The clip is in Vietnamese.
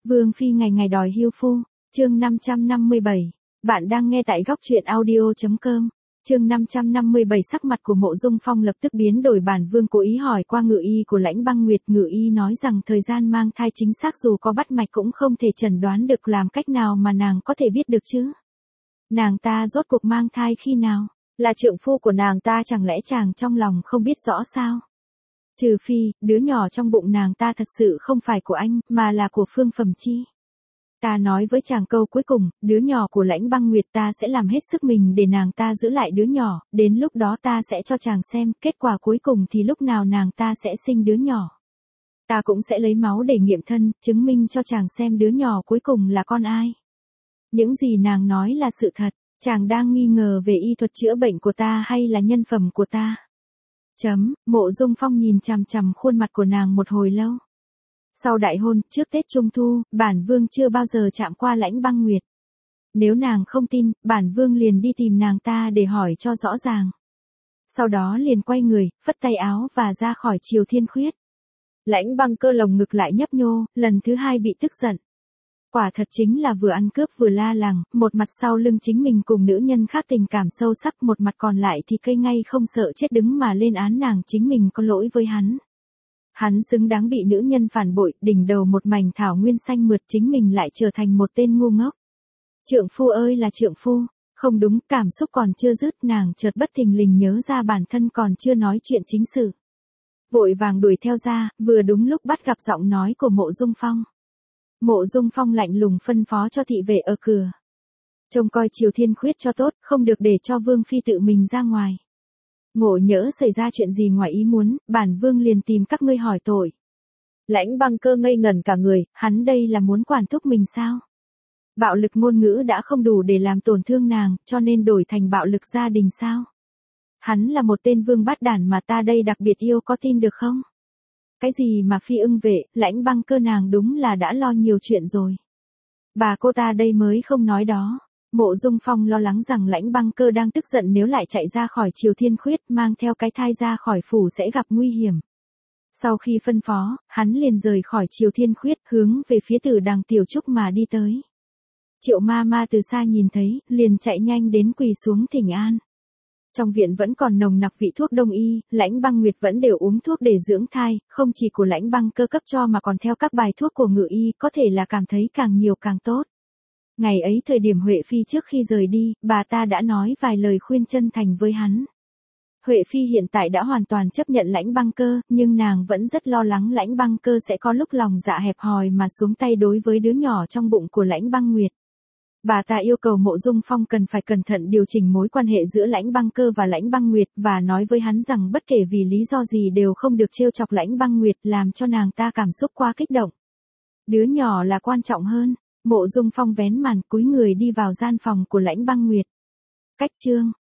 Vương Phi ngày ngày đòi hưu phu, chương 557. Bạn đang nghe tại góc truyện audio.com. Chương 557 sắc mặt của Mộ Dung Phong lập tức biến đổi. Bản Vương cố ý hỏi qua ngự y của Lãnh Băng Nguyệt, ngự y nói rằng thời gian mang thai chính xác dù có bắt mạch cũng không thể chẩn đoán được, làm cách nào mà nàng có thể biết được chứ? Nàng ta rốt cuộc mang thai khi nào? Là trượng phu của nàng ta, chẳng lẽ chàng trong lòng không biết rõ sao? Trừ phi, đứa nhỏ trong bụng nàng ta thật sự không phải của anh, mà là của Phương Phẩm Chi. Ta nói với chàng câu cuối cùng, đứa nhỏ của Lãnh Băng Nguyệt, ta sẽ làm hết sức mình để nàng ta giữ lại đứa nhỏ, đến lúc đó ta sẽ cho chàng xem, kết quả cuối cùng thì lúc nào nàng ta sẽ sinh đứa nhỏ. Ta cũng sẽ lấy máu để nghiệm thân, chứng minh cho chàng xem đứa nhỏ cuối cùng là con ai. Những gì nàng nói là sự thật, chàng đang nghi ngờ về y thuật chữa bệnh của ta hay là nhân phẩm của ta? Mộ Dung Phong nhìn chằm chằm khuôn mặt của nàng một hồi lâu. Sau đại hôn, trước Tết Trung Thu, bản Vương chưa bao giờ chạm qua Lãnh Băng Nguyệt. Nếu nàng không tin, bản Vương liền đi tìm nàng ta để hỏi cho rõ ràng. Sau đó liền quay người, phất tay áo và ra khỏi Triều Thiên Khuyết. Lãnh Băng Cơ lồng ngực lại nhấp nhô, lần thứ hai bị tức giận. Quả thật chính là vừa ăn cướp vừa la làng, một mặt sau lưng chính mình cùng nữ nhân khác tình cảm sâu sắc, một mặt còn lại thì cây ngay không sợ chết đứng mà lên án nàng chính mình có lỗi với hắn. Hắn xứng đáng bị nữ nhân phản bội, đỉnh đầu một mảnh thảo nguyên xanh mượt, chính mình lại trở thành một tên ngu ngốc. Trượng phu ơi là trượng phu, không đúng, cảm xúc còn chưa dứt, nàng chợt bất thình lình nhớ ra bản thân còn chưa nói chuyện chính sự. Vội vàng đuổi theo ra, vừa đúng lúc bắt gặp giọng nói của Mộ Dung Phong. Mộ Dung Phong lạnh lùng phân phó cho thị vệ ở cửa. Trông coi Triều Thiên Khuyết cho tốt, không được để cho Vương Phi tự mình ra ngoài. Ngộ nhỡ xảy ra chuyện gì ngoài ý muốn, bản Vương liền tìm các ngươi hỏi tội. Lãnh Băng Cơ ngây ngẩn cả người, hắn đây là muốn quản thúc mình sao? Bạo lực ngôn ngữ đã không đủ để làm tổn thương nàng, cho nên đổi thành bạo lực gia đình sao? Hắn là một tên vương bát đản mà ta đây đặc biệt yêu, có tin được không? Cái gì mà Phi ưng vệ, Lãnh Băng Cơ nàng đúng là đã lo nhiều chuyện rồi. Bà cô ta đây mới không nói đó. Mộ Dung Phong lo lắng rằng Lãnh Băng Cơ đang tức giận, nếu lại chạy ra khỏi Triều Thiên Khuyết mang theo cái thai ra khỏi phủ sẽ gặp nguy hiểm. Sau khi phân phó, hắn liền rời khỏi Triều Thiên Khuyết, hướng về phía Tử Đằng Tiểu Trúc mà đi tới. Triệu ma ma từ xa nhìn thấy, liền chạy nhanh đến quỳ xuống thỉnh an. Trong viện vẫn còn nồng nặc vị thuốc đông y, Lãnh Băng Nguyệt vẫn đều uống thuốc để dưỡng thai, không chỉ của Lãnh Băng Cơ cấp cho mà còn theo các bài thuốc của ngự y, có thể là cảm thấy càng nhiều càng tốt. Ngày ấy thời điểm Huệ Phi trước khi rời đi, bà ta đã nói vài lời khuyên chân thành với hắn. Huệ Phi hiện tại đã hoàn toàn chấp nhận Lãnh Băng Cơ, nhưng nàng vẫn rất lo lắng Lãnh Băng Cơ sẽ có lúc lòng dạ hẹp hòi mà xuống tay đối với đứa nhỏ trong bụng của Lãnh Băng Nguyệt. Bà ta yêu cầu Mộ Dung Phong cần phải cẩn thận điều chỉnh mối quan hệ giữa Lãnh Băng Cơ và Lãnh Băng Nguyệt, và nói với hắn rằng bất kể vì lý do gì đều không được trêu chọc Lãnh Băng Nguyệt, làm cho nàng ta cảm xúc quá kích động. Đứa nhỏ là quan trọng hơn. Mộ Dung Phong vén màn cúi người đi vào gian phòng của Lãnh Băng Nguyệt. Cách chương